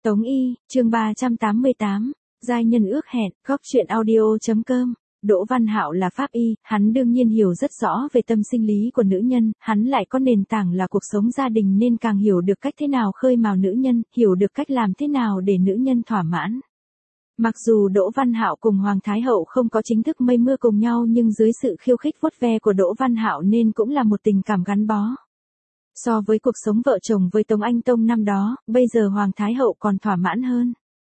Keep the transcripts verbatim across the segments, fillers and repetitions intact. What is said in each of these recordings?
Tống Y, chương ba trăm tám mươi tám, giai nhân ước hẹn, góc truyện audio.com. Đỗ Văn Hạo là pháp y, hắn đương nhiên hiểu rất rõ về tâm sinh lý của nữ nhân, hắn lại có nền tảng là cuộc sống gia đình nên càng hiểu được cách thế nào khơi mào nữ nhân, hiểu được cách làm thế nào để nữ nhân thỏa mãn. Mặc dù Đỗ Văn Hạo cùng Hoàng Thái Hậu không có chính thức mây mưa cùng nhau nhưng dưới sự khiêu khích vuốt ve của Đỗ Văn Hạo nên cũng là một tình cảm gắn bó. So với cuộc sống vợ chồng với Tống Anh Tông năm đó, bây giờ Hoàng Thái Hậu còn thỏa mãn hơn.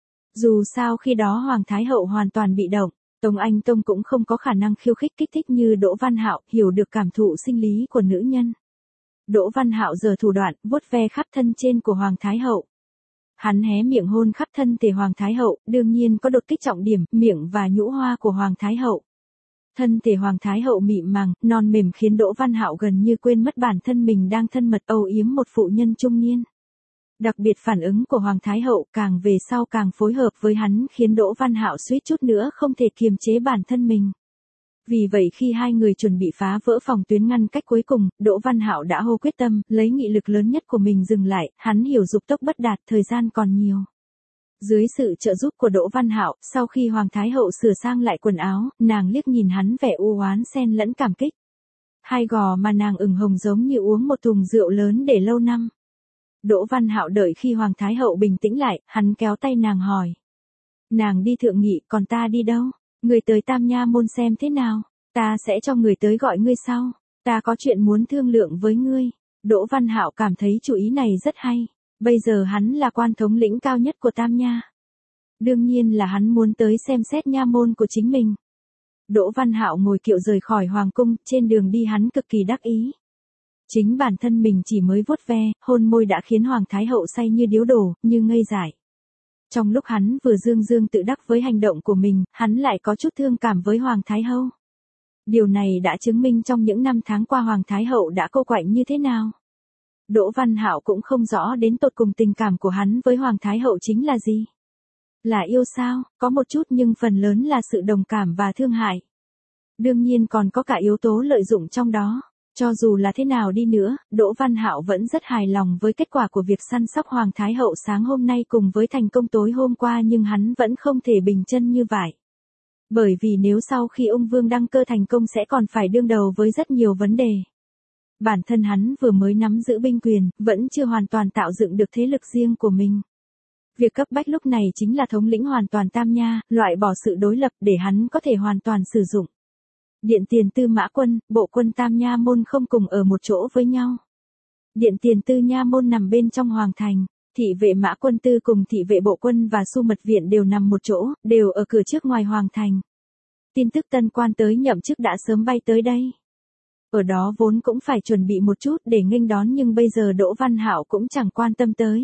Dù sao khi đó Hoàng Thái Hậu hoàn toàn bị động, Tống Anh Tông cũng không có khả năng khiêu khích kích thích như Đỗ Văn Hạo, hiểu được cảm thụ sinh lý của nữ nhân. Đỗ Văn Hạo giở thủ đoạn, vuốt ve khắp thân trên của Hoàng Thái Hậu. Hắn hé miệng hôn khắp thân thể Hoàng Thái Hậu, đương nhiên có đột kích trọng điểm, miệng và nhũ hoa của Hoàng Thái Hậu. Thân thể Hoàng Thái Hậu mịn màng, non mềm khiến Đỗ Văn Hạo gần như quên mất bản thân mình đang thân mật âu yếm một phụ nhân trung niên. Đặc biệt phản ứng của Hoàng Thái Hậu càng về sau càng phối hợp với hắn khiến Đỗ Văn Hạo suýt chút nữa không thể kiềm chế bản thân mình. Vì vậy khi hai người chuẩn bị phá vỡ phòng tuyến ngăn cách cuối cùng, Đỗ Văn Hạo đã hô quyết tâm, lấy nghị lực lớn nhất của mình dừng lại, hắn hiểu dục tốc bất đạt, thời gian còn nhiều. Dưới sự trợ giúp của Đỗ Văn Hạo, sau khi Hoàng Thái Hậu sửa sang lại quần áo, nàng liếc nhìn hắn vẻ u oán xen lẫn cảm kích. Hai gò mà nàng ửng hồng giống như uống một thùng rượu lớn để lâu năm. Đỗ Văn Hạo đợi khi Hoàng Thái Hậu bình tĩnh lại, hắn kéo tay nàng hỏi. Nàng đi thượng nghị, còn ta đi đâu? Người tới Tam Nha môn xem thế nào? Ta sẽ cho người tới gọi ngươi sau. Ta có chuyện muốn thương lượng với ngươi. Đỗ Văn Hạo cảm thấy chủ ý này rất hay. Bây giờ hắn là quan thống lĩnh cao nhất của Tam Nha. Đương nhiên là hắn muốn tới xem xét nha môn của chính mình. Đỗ Văn Hạo ngồi kiệu rời khỏi Hoàng cung, trên đường đi hắn cực kỳ đắc ý. Chính bản thân mình chỉ mới vuốt ve, hôn môi đã khiến Hoàng Thái Hậu say như điếu đổ, như ngây dại. Trong lúc hắn vừa dương dương tự đắc với hành động của mình, hắn lại có chút thương cảm với Hoàng Thái Hậu. Điều này đã chứng minh trong những năm tháng qua Hoàng Thái Hậu đã cô quạnh như thế nào. Đỗ Văn Hạo cũng không rõ đến tột cùng tình cảm của hắn với Hoàng Thái Hậu chính là gì. Là yêu sao, có một chút nhưng phần lớn là sự đồng cảm và thương hại. Đương nhiên còn có cả yếu tố lợi dụng trong đó. Cho dù là thế nào đi nữa, Đỗ Văn Hạo vẫn rất hài lòng với kết quả của việc săn sóc Hoàng Thái Hậu sáng hôm nay cùng với thành công tối hôm qua nhưng hắn vẫn không thể bình chân như vậy. Bởi vì nếu sau khi ông Vương đăng cơ thành công sẽ còn phải đương đầu với rất nhiều vấn đề. Bản thân hắn vừa mới nắm giữ binh quyền, vẫn chưa hoàn toàn tạo dựng được thế lực riêng của mình. Việc cấp bách lúc này chính là thống lĩnh hoàn toàn Tam Nha, loại bỏ sự đối lập để hắn có thể hoàn toàn sử dụng. Điện Tiền Tư Mã Quân, bộ quân Tam Nha môn không cùng ở một chỗ với nhau. Điện Tiền Tư Nha môn nằm bên trong Hoàng thành, thị vệ Mã Quân Tư cùng thị vệ bộ quân và Su Mật Viện đều nằm một chỗ, đều ở cửa trước ngoài Hoàng thành. Tin tức tân quan tới nhậm chức đã sớm bay tới đây. Ở đó vốn cũng phải chuẩn bị một chút để nghênh đón nhưng bây giờ Đỗ Văn Hạo cũng chẳng quan tâm tới.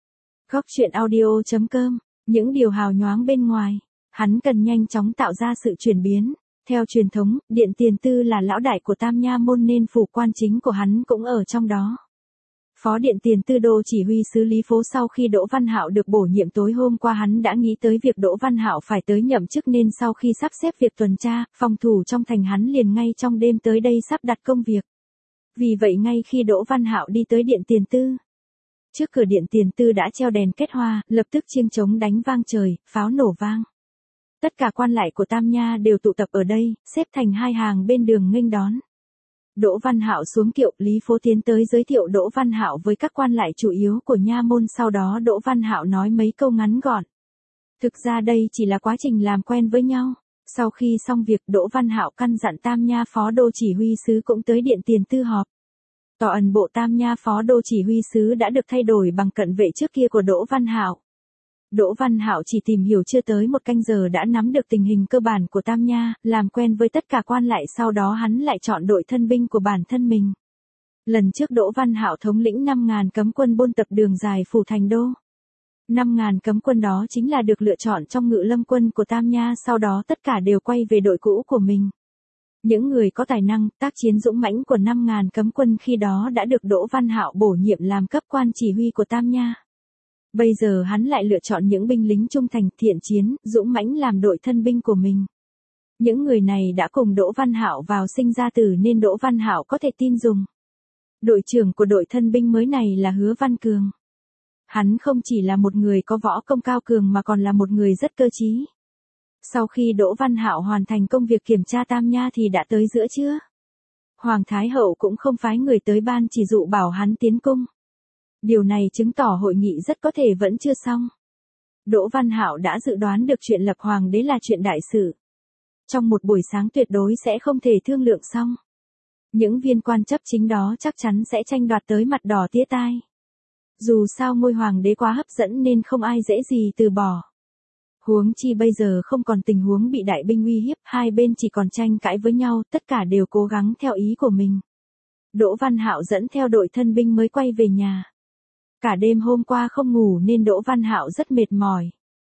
Góc truyện audio.com, những điều hào nhoáng bên ngoài, hắn cần nhanh chóng tạo ra sự chuyển biến. Theo truyền thống, Điện Tiền Tư là lão đại của Tam Nha môn nên phủ quan chính của hắn cũng ở trong đó. Phó Điện Tiền Tư đô chỉ huy sứ Lý Phố sau khi Đỗ Văn Hạo được bổ nhiệm tối hôm qua hắn đã nghĩ tới việc Đỗ Văn Hạo phải tới nhậm chức nên sau khi sắp xếp việc tuần tra, phòng thủ trong thành hắn liền ngay trong đêm tới đây sắp đặt công việc. Vì vậy ngay khi Đỗ Văn Hạo đi tới Điện Tiền Tư, trước cửa Điện Tiền Tư đã treo đèn kết hoa, lập tức chiêng trống đánh vang trời, pháo nổ vang. Tất cả quan lại của Tam Nha đều tụ tập ở đây, xếp thành hai hàng bên đường nghênh đón. Đỗ Văn Hạo xuống kiệu, Lý Phố tiến tới giới thiệu Đỗ Văn Hạo với các quan lại chủ yếu của nha môn, sau đó Đỗ Văn Hạo nói mấy câu ngắn gọn. Thực ra đây chỉ là quá trình làm quen với nhau. Sau khi xong việc, Đỗ Văn Hạo căn dặn Tam Nha phó đô chỉ huy sứ cũng tới Điện Tiền Tư họp. Tòa ẩn bộ Tam Nha phó đô chỉ huy sứ đã được thay đổi bằng cận vệ trước kia của Đỗ Văn Hạo. Đỗ Văn Hạo chỉ tìm hiểu chưa tới một canh giờ đã nắm được tình hình cơ bản của Tam Nha, làm quen với tất cả quan lại, sau đó hắn lại chọn đội thân binh của bản thân mình. Lần trước Đỗ Văn Hạo thống lĩnh năm ngàn cấm quân buôn tập đường dài phủ thành đô. năm ngàn cấm quân đó chính là được lựa chọn trong ngự lâm quân của Tam Nha, sau đó tất cả đều quay về đội cũ của mình. Những người có tài năng, tác chiến dũng mãnh của năm ngàn cấm quân khi đó đã được Đỗ Văn Hạo bổ nhiệm làm cấp quan chỉ huy của Tam Nha. Bây giờ hắn lại lựa chọn những binh lính trung thành, thiện chiến, dũng mãnh làm đội thân binh của mình. Những người này đã cùng Đỗ Văn Hạo vào sinh ra tử nên Đỗ Văn Hạo có thể tin dùng. Đội trưởng của đội thân binh mới này là Hứa Văn Cường. Hắn không chỉ là một người có võ công cao cường mà còn là một người rất cơ trí. Sau khi Đỗ Văn Hạo hoàn thành công việc kiểm tra tam nha thì đã tới giữa trưa. Hoàng Thái Hậu cũng không phái người tới ban chỉ dụ bảo hắn tiến cung. Điều này chứng tỏ hội nghị rất có thể vẫn chưa xong. Đỗ Văn Hạo đã dự đoán được chuyện lập hoàng đế là chuyện đại sự. Trong một buổi sáng tuyệt đối sẽ không thể thương lượng xong. Những viên quan chấp chính đó chắc chắn sẽ tranh đoạt tới mặt đỏ tía tai. Dù sao ngôi hoàng đế quá hấp dẫn nên không ai dễ gì từ bỏ. Huống chi bây giờ không còn tình huống bị đại binh uy hiếp, hai bên chỉ còn tranh cãi với nhau, tất cả đều cố gắng theo ý của mình. Đỗ Văn Hạo dẫn theo đội thân binh mới quay về nhà. Cả đêm hôm qua không ngủ nên Đỗ Văn Hạo rất mệt mỏi.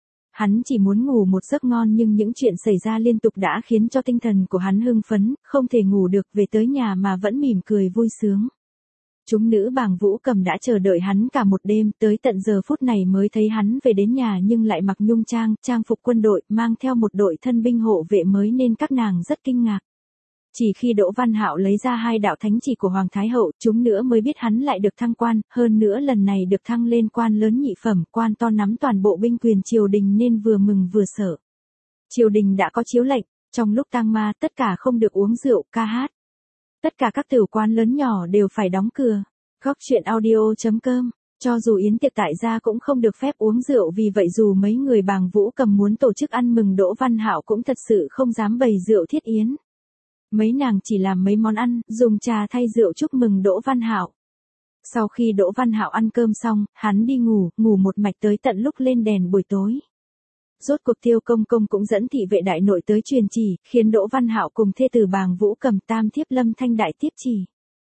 Hắn chỉ muốn ngủ một giấc ngon nhưng những chuyện xảy ra liên tục đã khiến cho tinh thần của hắn hưng phấn, không thể ngủ được, về tới nhà mà vẫn mỉm cười vui sướng. Chúng nữ bàng Vũ Cầm đã chờ đợi hắn cả một đêm, tới tận giờ phút này mới thấy hắn về đến nhà nhưng lại mặc nhung trang, trang phục quân đội, mang theo một đội thân binh hộ vệ mới nên các nàng rất kinh ngạc. Chỉ khi Đỗ Văn Hạo lấy ra hai đạo thánh chỉ của Hoàng Thái Hậu, chúng nữa mới biết hắn lại được thăng quan, hơn nữa lần này được thăng lên quan lớn nhị phẩm, quan to nắm toàn bộ binh quyền triều đình nên vừa mừng vừa sợ. Triều đình đã có chiếu lệnh, trong lúc tang ma tất cả không được uống rượu, ca hát. Tất cả các tiểu quán lớn nhỏ đều phải đóng cửa. Góc chuyện audio chấm com. Cho dù yến tiệc tại gia cũng không được phép uống rượu, vì vậy dù mấy người bàng Vũ Cầm muốn tổ chức ăn mừng Đỗ Văn Hạo cũng thật sự không dám bày rượu thiết yến. Mấy nàng chỉ làm mấy món ăn, dùng trà thay rượu chúc mừng Đỗ Văn Hạo. Sau khi Đỗ Văn Hạo ăn cơm xong, hắn đi ngủ, ngủ một mạch tới tận lúc lên đèn buổi tối. Rốt cuộc Tiêu Công Công cũng dẫn thị vệ đại nội tới truyền chỉ, khiến Đỗ Văn Hạo cùng thê tử bàng Vũ Cầm tam thiếp Lâm Thanh Đại tiếp chỉ.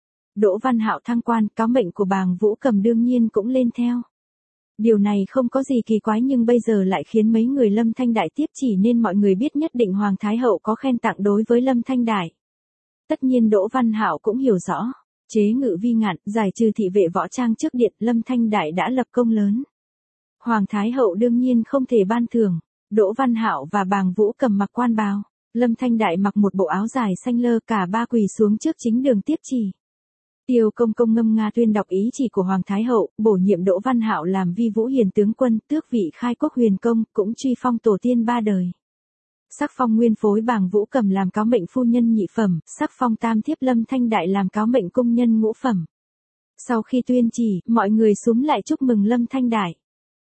Đỗ Văn Hạo thăng quan, cáo mệnh của bàng Vũ Cầm đương nhiên cũng lên theo. Điều này không có gì kỳ quái nhưng bây giờ lại khiến mấy người Lâm Thanh Đại tiếp chỉ nên mọi người biết nhất định Hoàng Thái Hậu có khen tặng đối với Lâm Thanh Đại. Tất nhiên Đỗ Văn Hạo cũng hiểu rõ, chế ngự vi ngạn, giải trừ thị vệ võ trang trước điện, Lâm Thanh Đại đã lập công lớn. Hoàng Thái Hậu đương nhiên không thể ban thưởng. Đỗ Văn Hạo và bàng Vũ Cầm mặc quan bào, Lâm Thanh Đại mặc một bộ áo dài xanh lơ, cả ba quỳ xuống trước chính đường tiếp chỉ. Tiêu Công Công ngâm nga tuyên đọc ý chỉ của Hoàng Thái Hậu, bổ nhiệm Đỗ Văn Hạo làm vi vũ hiền tướng quân, tước vị khai quốc huyền công, cũng truy phong tổ tiên ba đời. Sắc phong nguyên phối bàng Vũ Cầm làm cáo mệnh phu nhân nhị phẩm, sắc phong tam thiếp Lâm Thanh Đại làm cáo mệnh cung nhân ngũ phẩm. Sau khi tuyên chỉ, mọi người xúm lại chúc mừng Lâm Thanh Đại.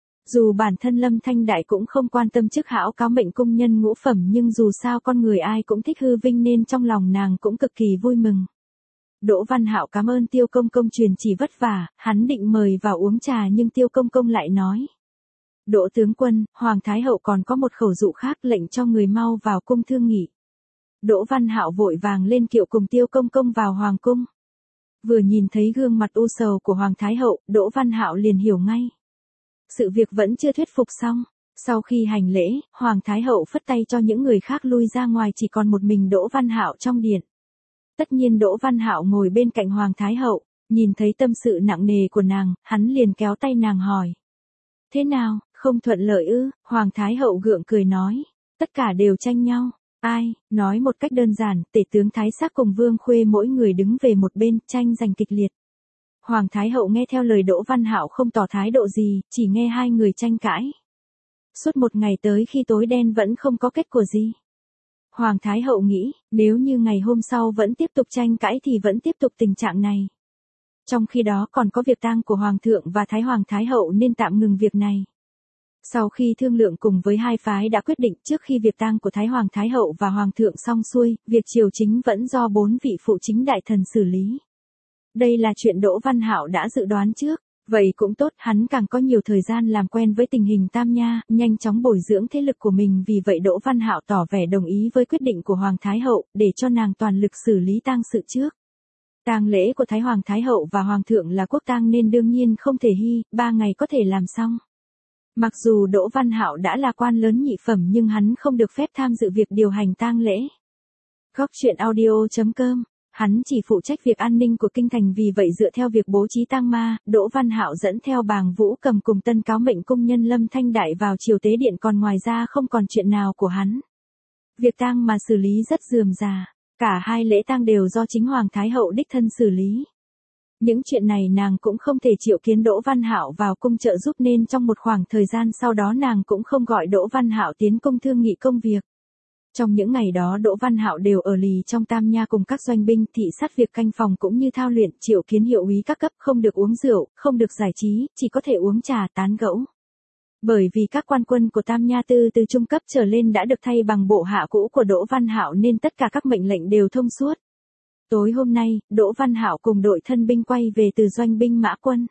Dù bản thân Lâm Thanh Đại cũng không quan tâm chức hảo cáo mệnh cung nhân ngũ phẩm nhưng dù sao con người ai cũng thích hư vinh nên trong lòng nàng cũng cực kỳ vui mừng. Đỗ Văn Hạo cảm ơn Tiêu Công Công truyền chỉ vất vả, hắn định mời vào uống trà nhưng Tiêu Công Công lại nói. Đỗ tướng quân, Hoàng Thái Hậu còn có một khẩu dụ khác, lệnh cho người mau vào cung thương nghị. Đỗ Văn Hạo vội vàng lên kiệu cùng Tiêu Công Công vào Hoàng cung. Vừa nhìn thấy gương mặt u sầu của Hoàng Thái Hậu, Đỗ Văn Hạo liền hiểu ngay. Sự việc vẫn chưa thuyết phục xong. Sau khi hành lễ, Hoàng Thái Hậu phất tay cho những người khác lui ra ngoài, chỉ còn một mình Đỗ Văn Hạo trong điện. Tất nhiên Đỗ Văn Hạo ngồi bên cạnh Hoàng Thái Hậu, nhìn thấy tâm sự nặng nề của nàng, hắn liền kéo tay nàng hỏi. Thế nào, không thuận lợi ư? Hoàng Thái Hậu gượng cười nói. Tất cả đều tranh nhau. Ai, nói một cách đơn giản, tể tướng Thái Sắc cùng Vương Khuê mỗi người đứng về một bên, tranh giành kịch liệt. Hoàng Thái Hậu nghe theo lời Đỗ Văn Hạo không tỏ thái độ gì, chỉ nghe hai người tranh cãi. Suốt một ngày tới khi tối đen vẫn không có kết quả gì. Hoàng Thái Hậu nghĩ, nếu như ngày hôm sau vẫn tiếp tục tranh cãi thì vẫn tiếp tục tình trạng này. Trong khi đó còn có việc tang của Hoàng thượng và Thái Hoàng Thái Hậu nên tạm ngừng việc này. Sau khi thương lượng cùng với hai phái đã quyết định, trước khi việc tang của Thái Hoàng Thái Hậu và Hoàng thượng xong xuôi, việc triều chính vẫn do bốn vị phụ chính đại thần xử lý. Đây là chuyện Đỗ Văn Hạo đã dự đoán trước, vậy cũng tốt, hắn càng có nhiều thời gian làm quen với tình hình Tam Nha, nhanh chóng bồi dưỡng thế lực của mình, vì vậy Đỗ Văn Hạo tỏ vẻ đồng ý với quyết định của Hoàng Thái Hậu, để cho nàng toàn lực xử lý tang sự trước. Tang lễ của Thái Hoàng Thái Hậu và Hoàng thượng là quốc tang nên đương nhiên không thể hy, ba ngày có thể làm xong. Mặc dù Đỗ Văn Hạo đã là quan lớn nhị phẩm nhưng hắn không được phép tham dự việc điều hành tang lễ. Góc chuyện audio chấm com. Hắn chỉ phụ trách việc an ninh của kinh thành, vì vậy dựa theo việc bố trí tang ma, Đỗ Văn Hạo dẫn theo bàng Vũ Cầm cùng tân cáo mệnh cung nhân Lâm Thanh Đại vào triều tế điện, còn ngoài ra không còn chuyện nào của hắn. Việc tang mà xử lý rất rườm rà, cả hai lễ tang đều do chính Hoàng Thái Hậu đích thân xử lý. Những chuyện này nàng cũng không thể triệu kiến Đỗ Văn Hạo vào cung trợ giúp nên trong một khoảng thời gian sau đó nàng cũng không gọi Đỗ Văn Hạo tiến cung thương nghị công việc. Trong những ngày đó Đỗ Văn Hạo đều ở lì trong Tam Nha cùng các doanh binh thị sát việc canh phòng cũng như thao luyện, triệu kiến hiệu úy các cấp, không được uống rượu, không được giải trí, chỉ có thể uống trà tán gẫu. Bởi vì các quan quân của Tam Nha tư từ trung cấp trở lên đã được thay bằng bộ hạ cũ của Đỗ Văn Hạo nên tất cả các mệnh lệnh đều thông suốt. Tối hôm nay, Đỗ Văn Hạo cùng đội thân binh quay về từ doanh binh mã quân.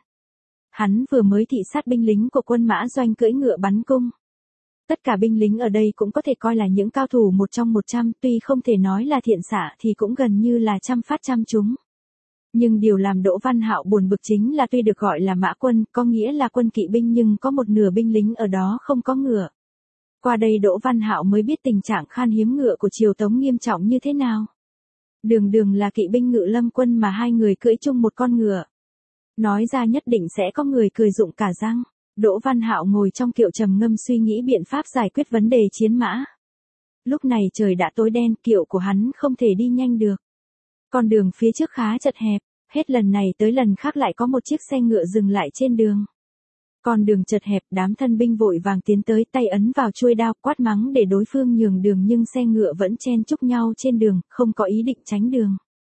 Hắn vừa mới thị sát binh lính của quân mã doanh cưỡi ngựa bắn cung. Tất cả binh lính ở đây cũng có thể coi là những cao thủ một trong một trăm, tuy không thể nói là thiện xạ thì cũng gần như là trăm phát trăm trúng. Nhưng điều làm Đỗ Văn Hạo buồn bực chính là tuy được gọi là mã quân, có nghĩa là quân kỵ binh nhưng có một nửa binh lính ở đó không có ngựa. Qua đây Đỗ Văn Hạo mới biết tình trạng khan hiếm ngựa của triều Tống nghiêm trọng như thế nào. Đường đường là kỵ binh ngự lâm quân mà hai người cưỡi chung một con ngựa. Nói ra nhất định sẽ có người cười rụng cả răng. Đỗ Văn Hạo ngồi trong kiệu trầm ngâm suy nghĩ biện pháp giải quyết vấn đề chiến mã. Lúc này trời đã tối đen, kiệu của hắn không thể đi nhanh được. Con đường phía trước khá chật hẹp, hết lần này tới lần khác lại có một chiếc xe ngựa dừng lại trên đường. Con đường chật hẹp, đám thân binh vội vàng tiến tới, tay ấn vào chuôi đao, quát mắng để đối phương nhường đường nhưng xe ngựa vẫn chen chúc nhau trên đường, không có ý định tránh đường.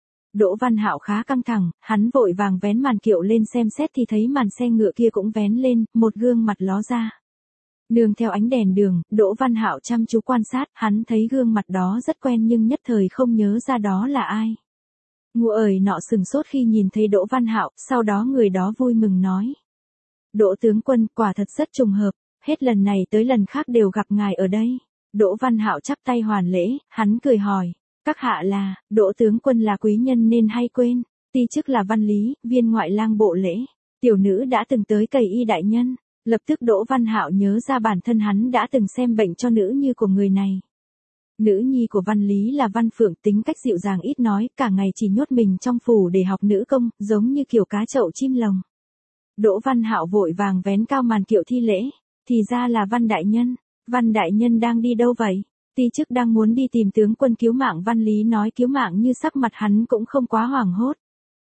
Đỗ Văn Hạo khá căng thẳng, hắn vội vàng vén màn kiệu lên xem xét thì thấy màn xe ngựa kia cũng vén lên, một gương mặt ló ra. Nương theo ánh đèn đường, Đỗ Văn Hạo chăm chú quan sát, hắn thấy gương mặt đó rất quen nhưng nhất thời không nhớ ra đó là ai. Ngu ơi nọ sừng sốt khi nhìn thấy Đỗ Văn Hạo, sau đó người đó vui mừng nói. Đỗ tướng quân, quả thật rất trùng hợp, hết lần này tới lần khác đều gặp ngài ở đây. Đỗ Văn Hạo chắp tay hoàn lễ, hắn cười hỏi. Các hạ là, Đỗ tướng quân là quý nhân nên hay quên, ti chức là văn lý, viên ngoại lang bộ lễ, tiểu nữ đã từng tới cày y đại nhân, lập tức Đỗ Văn Hạo nhớ ra bản thân hắn đã từng xem bệnh cho nữ nhi của người này. Nữ nhi của văn lý là Văn Phượng, tính cách dịu dàng ít nói, cả ngày chỉ nhốt mình trong phủ để học nữ công, giống như kiểu cá chậu chim lồng. Đỗ Văn Hạo vội vàng vén cao màn kiệu thi lễ, thì ra là Văn đại nhân, Văn đại nhân đang đi đâu vậy? Ti chức đang muốn đi tìm tướng quân cứu mạng. Văn Lý nói cứu mạng như sắc mặt hắn cũng không quá hoảng hốt.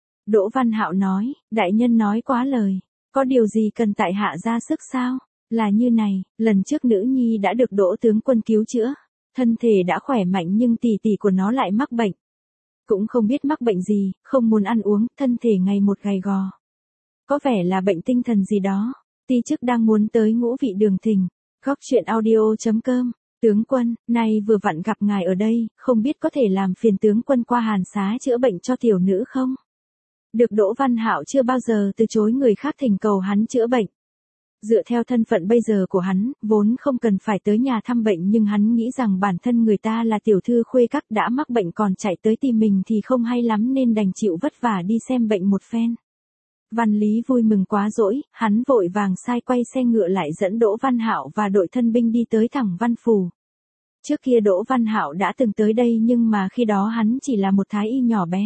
Đỗ Văn Hạo nói, đại nhân nói quá lời, có điều gì cần tại hạ ra sức sao? Là như này, lần trước nữ nhi đã được Đỗ tướng quân cứu chữa, thân thể đã khỏe mạnh nhưng tỷ tỷ của nó lại mắc bệnh. Cũng không biết mắc bệnh gì, không muốn ăn uống, thân thể ngày một gầy gò. Có vẻ là bệnh tinh thần gì đó, ti chức đang muốn tới Ngũ Vị Đường Thình. Góc truyện audio chấm com. Tướng quân, nay vừa vặn gặp ngài ở đây, không biết có thể làm phiền tướng quân qua Hàn Xá chữa bệnh cho tiểu nữ không? Được Đỗ Văn Hạo chưa bao giờ từ chối người khác thỉnh cầu hắn chữa bệnh. Dựa theo thân phận bây giờ của hắn, vốn không cần phải tới nhà thăm bệnh nhưng hắn nghĩ rằng bản thân người ta là tiểu thư khuê các đã mắc bệnh còn chạy tới tìm mình thì không hay lắm nên đành chịu vất vả đi xem bệnh một phen. Văn Lý vui mừng quá dỗi, hắn vội vàng sai quay xe ngựa lại dẫn Đỗ Văn Hạo và đội thân binh đi tới thẳng Văn Phủ. Trước kia Đỗ Văn Hạo đã từng tới đây nhưng mà khi đó hắn chỉ là một thái y nhỏ bé.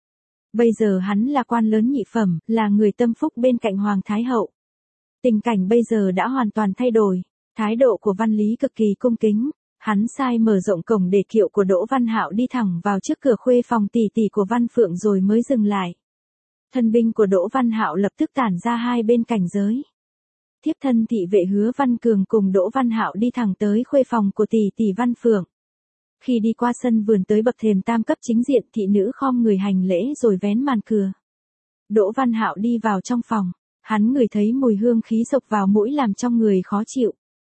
Bây giờ hắn là quan lớn nhị phẩm, là người tâm phúc bên cạnh Hoàng Thái Hậu. Tình cảnh bây giờ đã hoàn toàn thay đổi, thái độ của Văn Lý cực kỳ cung kính. Hắn sai mở rộng cổng để kiệu của Đỗ Văn Hạo đi thẳng vào trước cửa khuê phòng tỷ tỷ của Văn Phượng rồi mới dừng lại. Thân binh của Đỗ Văn Hạo lập tức tản ra hai bên cảnh giới. Thiếp thân thị vệ Hứa Văn Cường cùng Đỗ Văn Hạo đi thẳng tới khuê phòng của tỷ tỷ Văn Phượng. Khi đi qua sân vườn tới bậc thềm tam cấp chính diện, thị nữ khom người hành lễ rồi vén màn cửa. Đỗ Văn Hạo đi vào trong phòng, hắn ngửi thấy mùi hương khí sộc vào mũi làm trong người khó chịu.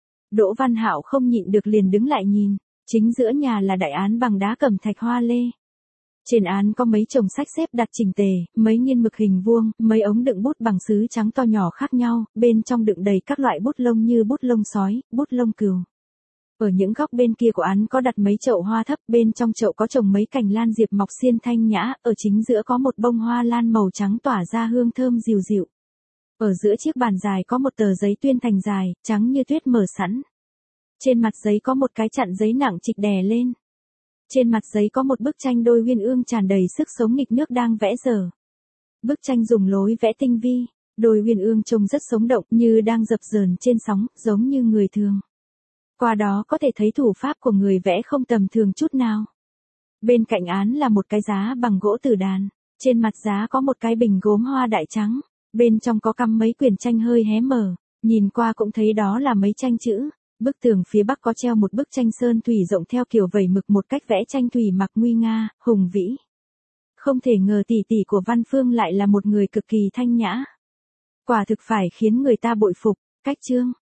Đỗ Văn Hạo không nhịn được liền đứng lại nhìn, chính giữa nhà là đại án bằng đá cẩm thạch hoa lê. Trên án có mấy chồng sách xếp đặt chỉnh tề, mấy nghiên mực hình vuông, mấy ống đựng bút bằng sứ trắng to nhỏ khác nhau, bên trong đựng đầy các loại bút lông như bút lông sói, bút lông cừu. Ở những góc bên kia của án có đặt mấy chậu hoa thấp, bên trong chậu có trồng mấy cành lan diệp mọc xiên thanh nhã, ở chính giữa có một bông hoa lan màu trắng tỏa ra hương thơm dịu dịu. Ở giữa chiếc bàn dài có một tờ giấy tuyên thành dài, trắng như tuyết mở sẵn. Trên mặt giấy có một cái chặn giấy nặng trịch đè lên. Trên mặt giấy có một bức tranh đôi uyên ương tràn đầy sức sống nghịch nước đang vẽ dở. Bức tranh dùng lối vẽ tinh vi, đôi uyên ương trông rất sống động như đang dập dờn trên sóng, giống như người thường. Qua đó có thể thấy thủ pháp của người vẽ không tầm thường chút nào. Bên cạnh án là một cái giá bằng gỗ tử đàn, Trên mặt giá có một cái bình gốm hoa đại trắng, bên trong có cắm mấy quyển tranh hơi hé mở, nhìn qua cũng thấy đó là mấy tranh chữ. Bức tường phía bắc có treo một bức tranh sơn thủy rộng theo kiểu vẩy mực, một cách vẽ tranh thủy mặc nguy nga, hùng vĩ. Không thể ngờ tỷ tỷ của Văn Phương lại là một người cực kỳ thanh nhã. Quả thực phải khiến người ta bội phục. Cách chương